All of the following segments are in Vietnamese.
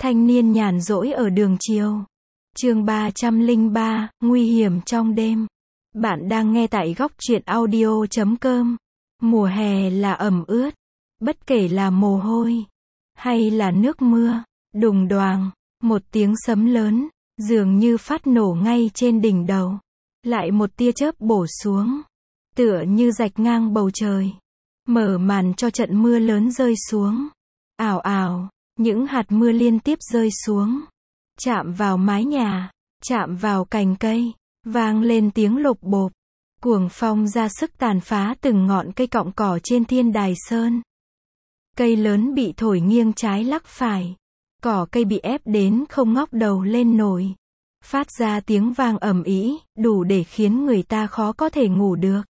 Thanh niên nhàn rỗi ở đường chiều. Chương 303, nguy hiểm trong đêm. Bạn đang nghe tại góc truyện audio.com. Mùa hè là ẩm ướt, bất kể là mồ hôi hay là nước mưa, đùng đoàng, một tiếng sấm lớn, dường như phát nổ ngay trên đỉnh đầu. Lại một tia chớp bổ xuống, tựa như rạch ngang bầu trời, mở màn cho trận mưa lớn rơi xuống. Ào ào, những hạt mưa liên tiếp rơi xuống, chạm vào mái nhà, chạm vào cành cây, vang lên tiếng lộp bộp. Cuồng phong ra sức tàn phá từng ngọn cây cọng cỏ trên thiên đài sơn. Cây lớn bị thổi nghiêng trái lắc phải, cỏ cây bị ép đến không ngóc đầu lên nổi, phát ra tiếng vang ầm ĩ, đủ để khiến người ta khó có thể ngủ được.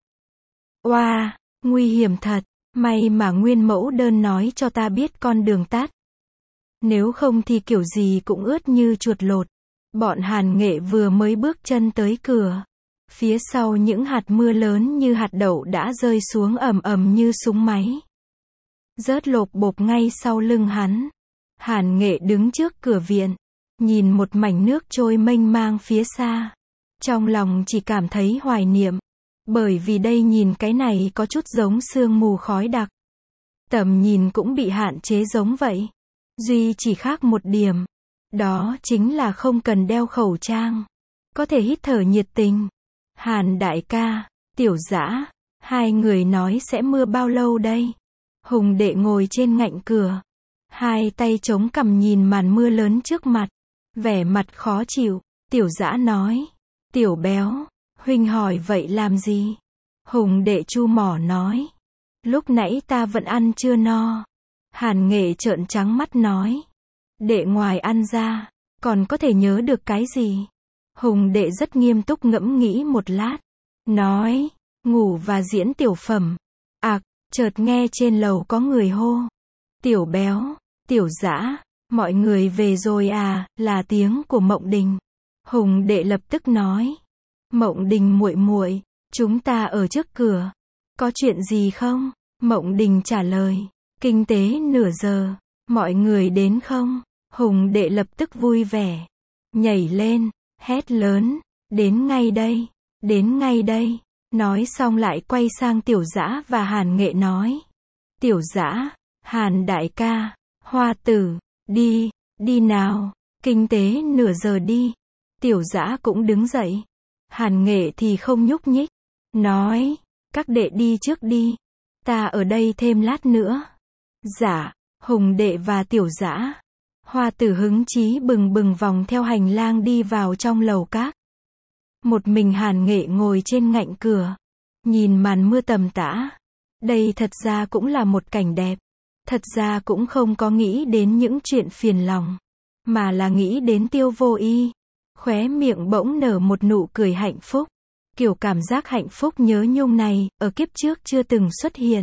Oa, nguy hiểm thật, may mà nguyên mẫu đơn nói cho ta biết con đường tắt. Nếu không thì kiểu gì cũng ướt như chuột lột. Bọn Hàn Nghệ vừa mới bước chân tới cửa, phía sau những hạt mưa lớn như hạt đậu đã rơi xuống ầm ầm như súng máy, rớt lộp bộp ngay sau lưng hắn. Hàn Nghệ đứng trước cửa viện, nhìn một mảnh nước trôi mênh mang phía xa, trong lòng chỉ cảm thấy hoài niệm, bởi vì đây nhìn cái này có chút giống sương mù khói đặc. Tầm nhìn cũng bị hạn chế giống vậy. Duy chỉ khác một điểm, đó chính là không cần đeo khẩu trang, có thể hít thở nhiệt tình. Hàn đại ca, Tiểu Dã, hai người nói sẽ mưa bao lâu đây? Hùng đệ ngồi trên ngạnh cửa, hai tay chống cằm nhìn màn mưa lớn trước mặt, vẻ mặt khó chịu. Tiểu Dã nói, Tiểu Béo, huynh hỏi vậy làm gì? Hùng đệ chu mỏ nói, lúc nãy ta vẫn ăn chưa no. Hàn Nghệ trợn trắng mắt nói, đệ ngoài ăn ra, còn có thể nhớ được cái gì? Hùng đệ rất nghiêm túc ngẫm nghĩ một lát, nói, ngủ và diễn tiểu phẩm. Chợt nghe trên lầu có người hô, Tiểu Béo, Tiểu Dã, mọi người về rồi à? Là tiếng của Mộng Đình. Hùng đệ lập tức nói, Mộng Đình muội muội, chúng ta ở trước cửa, có chuyện gì không? Mộng Đình trả lời, kinh tế nửa giờ, mọi người đến không? Hùng đệ lập tức vui vẻ, nhảy lên, hét lớn, đến ngay đây, đến ngay đây. Nói xong lại quay sang Tiểu Dã và Hàn Nghệ nói, Tiểu Dã, Hàn đại ca, Hoa tử, đi, đi nào, kinh tế nửa giờ đi. Tiểu Dã cũng đứng dậy, Hàn Nghệ thì không nhúc nhích, nói, các đệ đi trước đi, ta ở đây thêm lát nữa. Dạ. Hùng đệ và Tiểu Dã, Hoa tử hứng chí bừng bừng vòng theo hành lang đi vào trong lầu các. Một mình Hàn Nghệ ngồi trên ngạnh cửa, nhìn màn mưa tầm tã. Đây thật ra cũng là một cảnh đẹp. Thật ra cũng không có nghĩ đến những chuyện phiền lòng, mà là nghĩ đến Tiêu Vô Y. Khóe miệng bỗng nở một nụ cười hạnh phúc. Kiểu cảm giác hạnh phúc nhớ nhung này, ở kiếp trước chưa từng xuất hiện.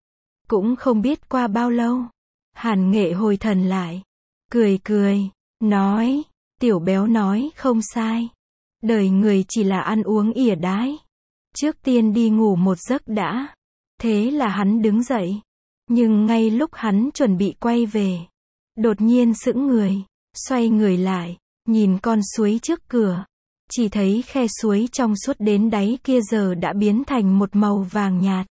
Cũng không biết qua bao lâu, Hàn Nghệ hồi thần lại, cười cười, nói, Tiểu Béo nói không sai. Đời người chỉ là ăn uống ỉa đái. Trước tiên đi ngủ một giấc đã. Thế là hắn đứng dậy. Nhưng ngay lúc hắn chuẩn bị quay về, đột nhiên sững người, xoay người lại, nhìn con suối trước cửa. Chỉ thấy khe suối trong suốt đến đáy kia giờ đã biến thành một màu vàng nhạt.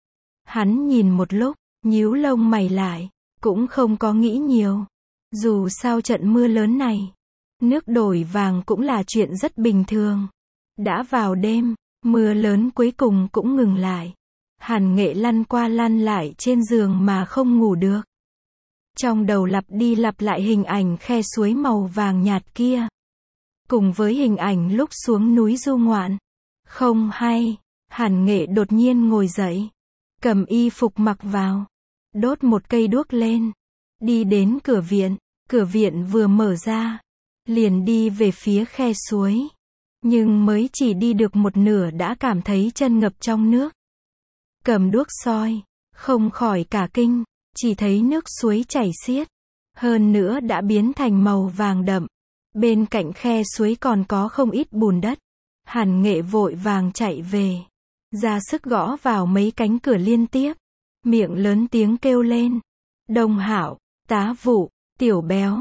Hắn nhìn một lúc, nhíu lông mày lại, cũng không có nghĩ nhiều. Dù sao trận mưa lớn này, nước đổi vàng cũng là chuyện rất bình thường. Đã vào đêm, mưa lớn cuối cùng cũng ngừng lại. Hàn Nghệ lăn qua lăn lại trên giường mà không ngủ được. Trong đầu lặp đi lặp lại hình ảnh khe suối màu vàng nhạt kia, cùng với hình ảnh lúc xuống núi du ngoạn. Không hay, Hàn Nghệ đột nhiên ngồi dậy, cầm y phục mặc vào, đốt một cây đuốc lên, đi đến cửa viện vừa mở ra, liền đi về phía khe suối. Nhưng mới chỉ đi được một nửa đã cảm thấy chân ngập trong nước. Cầm đuốc soi, không khỏi cả kinh, chỉ thấy nước suối chảy xiết, hơn nữa đã biến thành màu vàng đậm. Bên cạnh khe suối còn có không ít bùn đất. Hàn Nghệ vội vàng chạy về, ra sức gõ vào mấy cánh cửa liên tiếp, miệng lớn tiếng kêu lên, Đông Hạo, Tá Vụ, Tiểu Béo,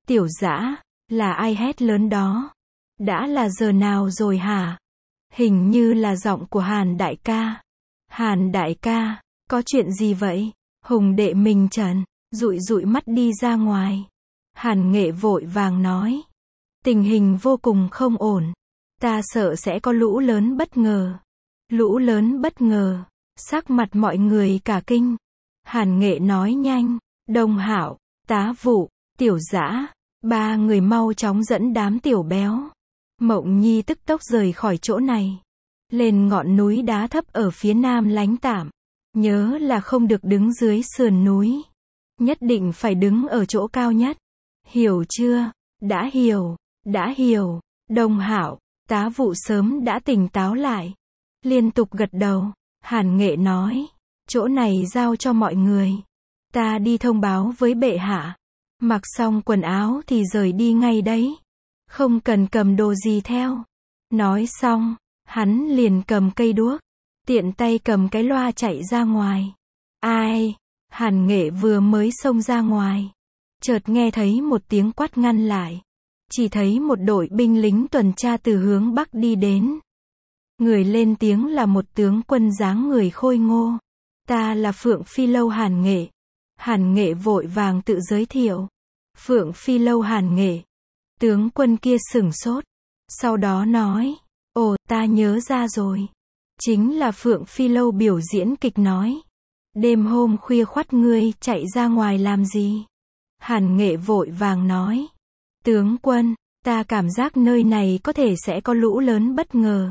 Tiểu Dã, là ai hét lớn đó? Đã là giờ nào rồi hả? Hình như là giọng của Hàn đại ca. Hàn đại ca, có chuyện gì vậy? Hùng đệ mình Trần, dụi dụi mắt đi ra ngoài. Hàn Nghệ vội vàng nói. Tình hình vô cùng không ổn. Ta sợ sẽ có lũ lớn bất ngờ. Lũ lớn bất ngờ. Sắc mặt mọi người cả kinh. Hàn Nghệ nói nhanh. Đông Hạo, Tá Vụ, Tiểu Dã, ba người mau chóng dẫn đám tiểu béo. Mộng Nhi tức tốc rời khỏi chỗ này. Lên ngọn núi đá thấp ở phía nam lánh tạm. Nhớ là không được đứng dưới sườn núi. Nhất định phải đứng ở chỗ cao nhất. Hiểu chưa? Đã hiểu, đã hiểu. Đông Hạo, Tá Vụ sớm đã tỉnh táo lại. Liên tục gật đầu. Hàn Nghệ nói. Chỗ này giao cho mọi người. Ta đi thông báo với bệ hạ. Mặc xong quần áo thì rời đi ngay đấy. Không cần cầm đồ gì theo. Nói xong, hắn liền cầm cây đuốc. Tiện tay cầm cái loa chạy ra ngoài. Ai? Hàn Nghệ vừa mới xông ra ngoài. Chợt nghe thấy một tiếng quát ngăn lại. Chỉ thấy một đội binh lính tuần tra từ hướng bắc đi đến. Người lên tiếng là một tướng quân dáng người khôi ngô. Ta là Phượng Phi Lâu Hàn Nghệ. Hàn Nghệ vội vàng tự giới thiệu. Phượng Phi Lâu Hàn Nghệ. Tướng quân kia sửng sốt. Sau đó nói. Ồ, ta nhớ ra rồi. Chính là Phượng Phi Lâu biểu diễn kịch nói. Đêm hôm khuya khoắt ngươi chạy ra ngoài làm gì? Hàn Nghệ vội vàng nói. Tướng quân, ta cảm giác nơi này có thể sẽ có lũ lớn bất ngờ.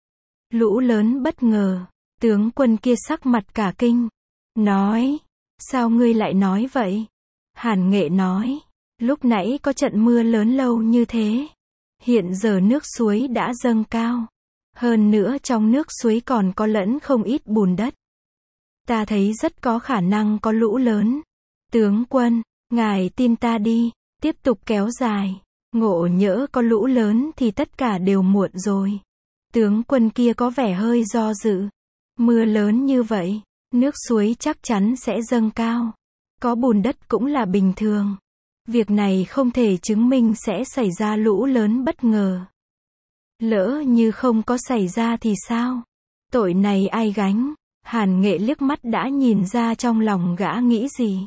Lũ lớn bất ngờ. Tướng quân kia sắc mặt cả kinh. Nói. Sao ngươi lại nói vậy? Hàn Nghệ nói. Lúc nãy có trận mưa lớn lâu như thế. Hiện giờ nước suối đã dâng cao. Hơn nữa trong nước suối còn có lẫn không ít bùn đất. Ta thấy rất có khả năng có lũ lớn. Tướng quân, ngài tin ta đi. Tiếp tục kéo dài. Ngộ nhỡ có lũ lớn thì tất cả đều muộn rồi. Tướng quân kia có vẻ hơi do dự. Mưa lớn như vậy, nước suối chắc chắn sẽ dâng cao. Có bùn đất cũng là bình thường. Việc này không thể chứng minh sẽ xảy ra lũ lớn bất ngờ. Lỡ như không có xảy ra thì sao? Tội này ai gánh? Hàn Nghệ liếc mắt đã nhìn ra trong lòng gã nghĩ gì.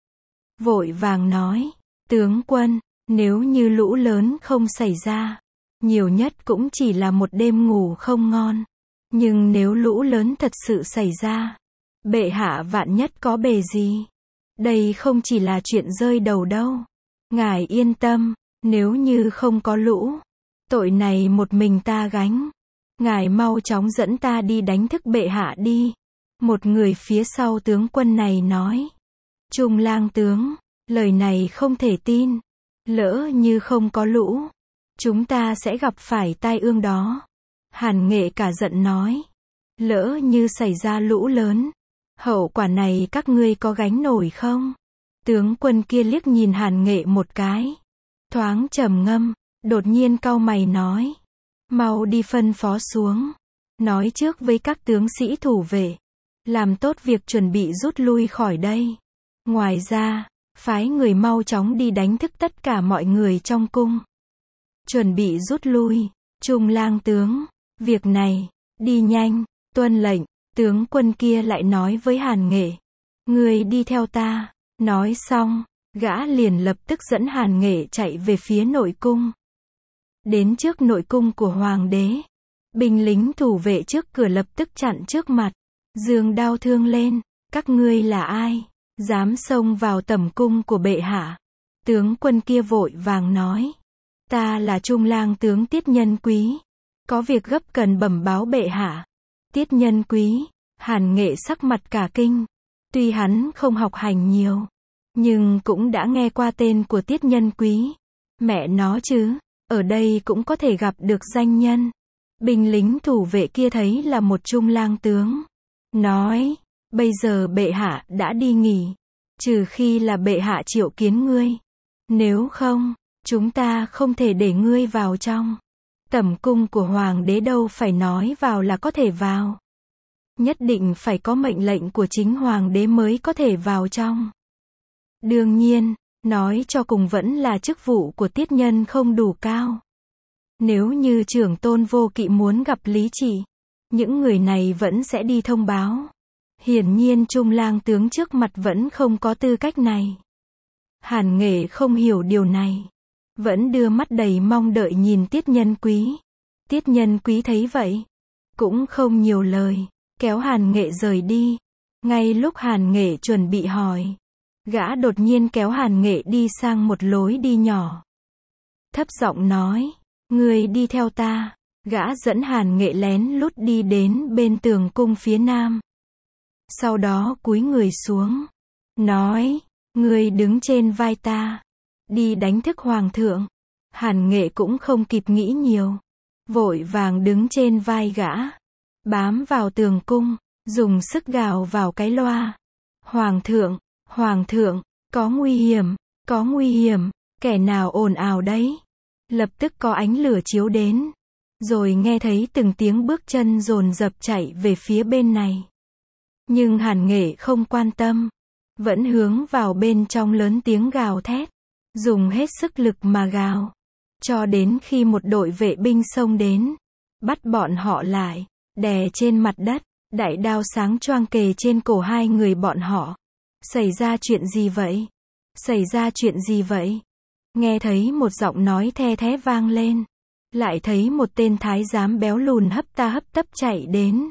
Vội vàng nói. Tướng quân, nếu như lũ lớn không xảy ra, nhiều nhất cũng chỉ là một đêm ngủ không ngon. Nhưng nếu lũ lớn thật sự xảy ra, bệ hạ vạn nhất có bề gì. Đây không chỉ là chuyện rơi đầu đâu. Ngài yên tâm, nếu như không có lũ, tội này một mình ta gánh. Ngài mau chóng dẫn ta đi đánh thức bệ hạ đi. Một người phía sau tướng quân này nói. Trung lang tướng, lời này không thể tin. Lỡ như không có lũ, chúng ta sẽ gặp phải tai ương đó. Hàn Nghệ cả giận nói. Lỡ như xảy ra lũ lớn, hậu quả này các ngươi có gánh nổi không? Tướng quân kia liếc nhìn Hàn Nghệ một cái. Thoáng trầm ngâm, đột nhiên cau mày nói. Mau đi phân phó xuống. Nói trước với các tướng sĩ thủ vệ. Làm tốt việc chuẩn bị rút lui khỏi đây. Ngoài ra, phái người mau chóng đi đánh thức tất cả mọi người trong cung. Chuẩn bị rút lui. Trung lang tướng. Việc này, đi nhanh, tuân lệnh. Tướng quân kia lại nói với Hàn Nghệ. Ngươi đi theo ta. Nói xong, gã liền lập tức dẫn Hàn Nghệ chạy về phía nội cung. Đến trước nội cung của hoàng đế. Binh lính thủ vệ trước cửa lập tức chặn trước mặt. Giương đao thương lên. Các ngươi là ai? Dám xông vào tẩm cung của bệ hạ? Tướng quân kia vội vàng nói. Ta là Trung lang tướng Tiết Nhân Quý. Có việc gấp cần bẩm báo bệ hạ. Tiết Nhân Quý. Hàn Nghệ sắc mặt cả kinh. Tuy hắn không học hành nhiều, nhưng cũng đã nghe qua tên của Tiết Nhân Quý. Mẹ nó chứ, ở đây cũng có thể gặp được danh nhân. Binh lính thủ vệ kia thấy là một trung lang tướng. Nói, bây giờ bệ hạ đã đi nghỉ. Trừ khi là bệ hạ triệu kiến ngươi. Nếu không, chúng ta không thể để ngươi vào trong. Tẩm cung của hoàng đế đâu phải nói vào là có thể vào. Nhất định phải có mệnh lệnh của chính hoàng đế mới có thể vào trong. Đương nhiên, Nói cho cùng vẫn là chức vụ của tiết nhân không đủ cao. Nếu như trưởng tôn vô kỵ muốn gặp Lý Trị, những người này vẫn sẽ đi thông báo. Hiển nhiên Trung lang tướng trước mặt vẫn không có tư cách này. Hàn Nghệ không hiểu điều này, vẫn đưa mắt đầy mong đợi nhìn Tiết Nhân Quý. Tiết Nhân Quý thấy vậy, cũng không nhiều lời, kéo Hàn Nghệ rời đi. Ngay lúc Hàn Nghệ chuẩn bị hỏi, gã đột nhiên kéo Hàn Nghệ đi sang một lối đi nhỏ. Thấp giọng nói, ngươi đi theo ta. Gã dẫn Hàn Nghệ lén lút đi đến bên tường cung phía nam. Sau đó cúi người xuống, nói, ngươi đứng trên vai ta, đi đánh thức hoàng thượng. Hàn Nghệ cũng không kịp nghĩ nhiều, vội vàng đứng trên vai gã, bám vào tường cung, dùng sức gào vào cái loa. Hoàng thượng, có nguy hiểm, kẻ nào ồn ào đấy. Lập tức có ánh lửa chiếu đến, rồi nghe thấy từng tiếng bước chân dồn dập chạy về phía bên này. Nhưng Hàn Nghệ không quan tâm, vẫn hướng vào bên trong lớn tiếng gào thét, dùng hết sức lực mà gào, cho đến khi một đội vệ binh xông đến, bắt bọn họ lại, đè trên mặt đất, đại đao sáng choang kề trên cổ hai người bọn họ. Xảy ra chuyện gì vậy? Nghe thấy một giọng nói the thé vang lên, lại thấy một tên thái giám béo lùn hấp tấp chạy đến.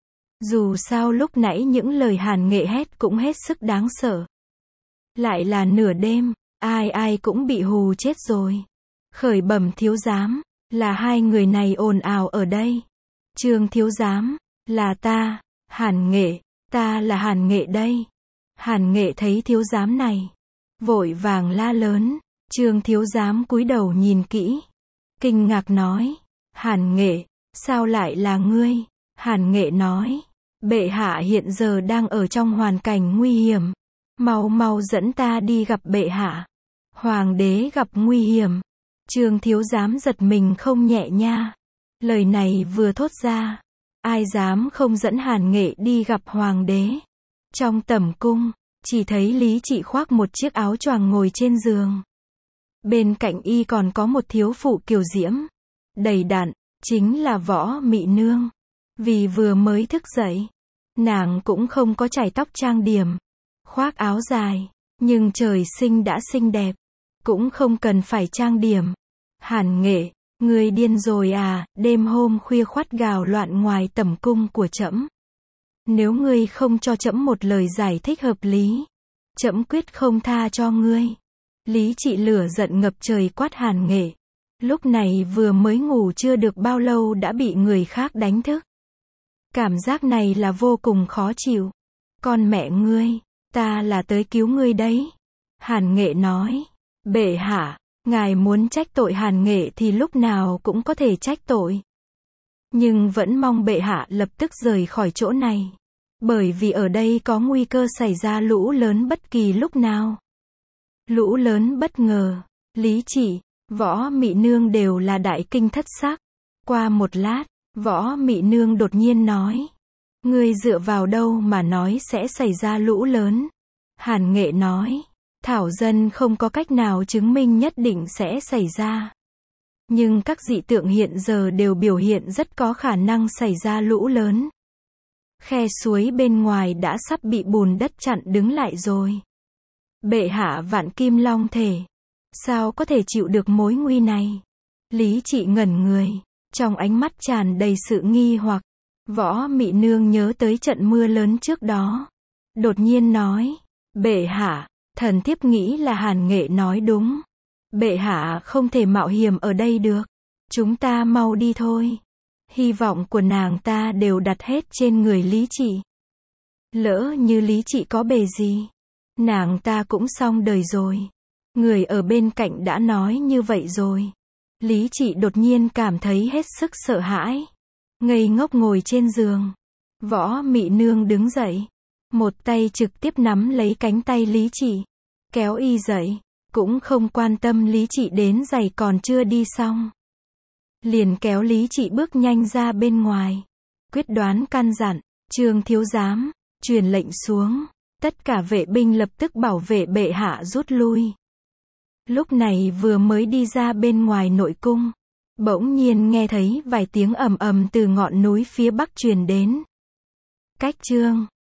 Dù sao lúc nãy những lời Hàn Nghệ hét cũng hết sức đáng sợ. Lại là nửa đêm, ai cũng bị hù chết rồi. Khởi bẩm thiếu giám, là hai người này ồn ào ở đây. Trương thiếu giám, là ta, Hàn Nghệ, ta là Hàn Nghệ đây. Hàn Nghệ thấy thiếu giám này, vội vàng la lớn. Trương thiếu giám cúi đầu nhìn kỹ, kinh ngạc nói, Hàn Nghệ, sao lại là ngươi? Hàn Nghệ nói, bệ hạ hiện giờ đang ở trong hoàn cảnh nguy hiểm, mau dẫn ta đi gặp bệ hạ. Hoàng đế gặp nguy hiểm. Trương thiếu giám giật mình không nhẹ nha. Lời này vừa thốt ra, ai dám không dẫn Hàn Nghệ đi gặp hoàng đế. Trong tẩm cung, chỉ thấy Lý Trị khoác một chiếc áo choàng ngồi trên giường. Bên cạnh y còn có một thiếu phụ kiều diễm, đầy đặn, chính là Võ Mị Nương. Vì vừa mới thức dậy, nàng cũng không có chải tóc trang điểm, khoác áo dài, nhưng trời sinh đã xinh đẹp, cũng không cần phải trang điểm. Hàn Nghệ, ngươi điên rồi à? Đêm hôm khuya khoắt gào loạn ngoài tẩm cung của trẫm. Nếu ngươi không cho trẫm một lời giải thích hợp lý, trẫm quyết không tha cho ngươi. Lý Trị lửa giận ngập trời quát Hàn Nghệ. Lúc này vừa mới ngủ chưa được bao lâu đã bị người khác đánh thức. Cảm giác này là vô cùng khó chịu. Con mẹ ngươi, ta là tới cứu ngươi đấy. Hàn Nghệ nói, bệ hạ, ngài muốn trách tội Hàn Nghệ thì lúc nào cũng có thể trách tội. Nhưng vẫn mong bệ hạ lập tức rời khỏi chỗ này. Bởi vì ở đây có nguy cơ xảy ra lũ lớn bất kỳ lúc nào. Lũ lớn bất ngờ, Lý Trị, Võ Mị Nương đều là đại kinh thất sắc. Qua một lát, Võ Mị Nương đột nhiên nói, ngươi dựa vào đâu mà nói sẽ xảy ra lũ lớn? Hàn Nghệ nói, thảo dân không có cách nào chứng minh nhất định sẽ xảy ra. Nhưng các dị tượng hiện giờ đều biểu hiện rất có khả năng xảy ra lũ lớn. Khe suối bên ngoài đã sắp bị bùn đất chặn đứng lại rồi. Bệ hạ vạn kim long thể, sao có thể chịu được mối nguy này? Lý Trị ngẩn người, trong ánh mắt tràn đầy sự nghi hoặc. Võ Mị Nương nhớ tới trận mưa lớn trước đó, đột nhiên nói, bệ hạ, thần thiếp nghĩ là Hàn Nghệ nói đúng. Bệ hạ không thể mạo hiểm ở đây được. Chúng ta mau đi thôi. Hy vọng của nàng ta đều đặt hết trên người Lý Trị. Lỡ như Lý Trị có bề gì, nàng ta cũng xong đời rồi. Người ở bên cạnh đã nói như vậy rồi. Lý Trị đột nhiên cảm thấy hết sức sợ hãi, ngây ngốc ngồi trên giường. Võ Mị Nương đứng dậy, một tay trực tiếp nắm lấy cánh tay Lý Trị, kéo y dậy, cũng không quan tâm Lý Trị đến giày còn chưa đi xong. Liền kéo Lý Trị bước nhanh ra bên ngoài, quyết đoán căn dặn, Trương thiếu giám, truyền lệnh xuống, tất cả vệ binh lập tức bảo vệ bệ hạ rút lui. Lúc này vừa mới đi ra bên ngoài nội cung, bỗng nhiên nghe thấy vài tiếng ầm ầm từ ngọn núi phía bắc truyền đến. Cách Chương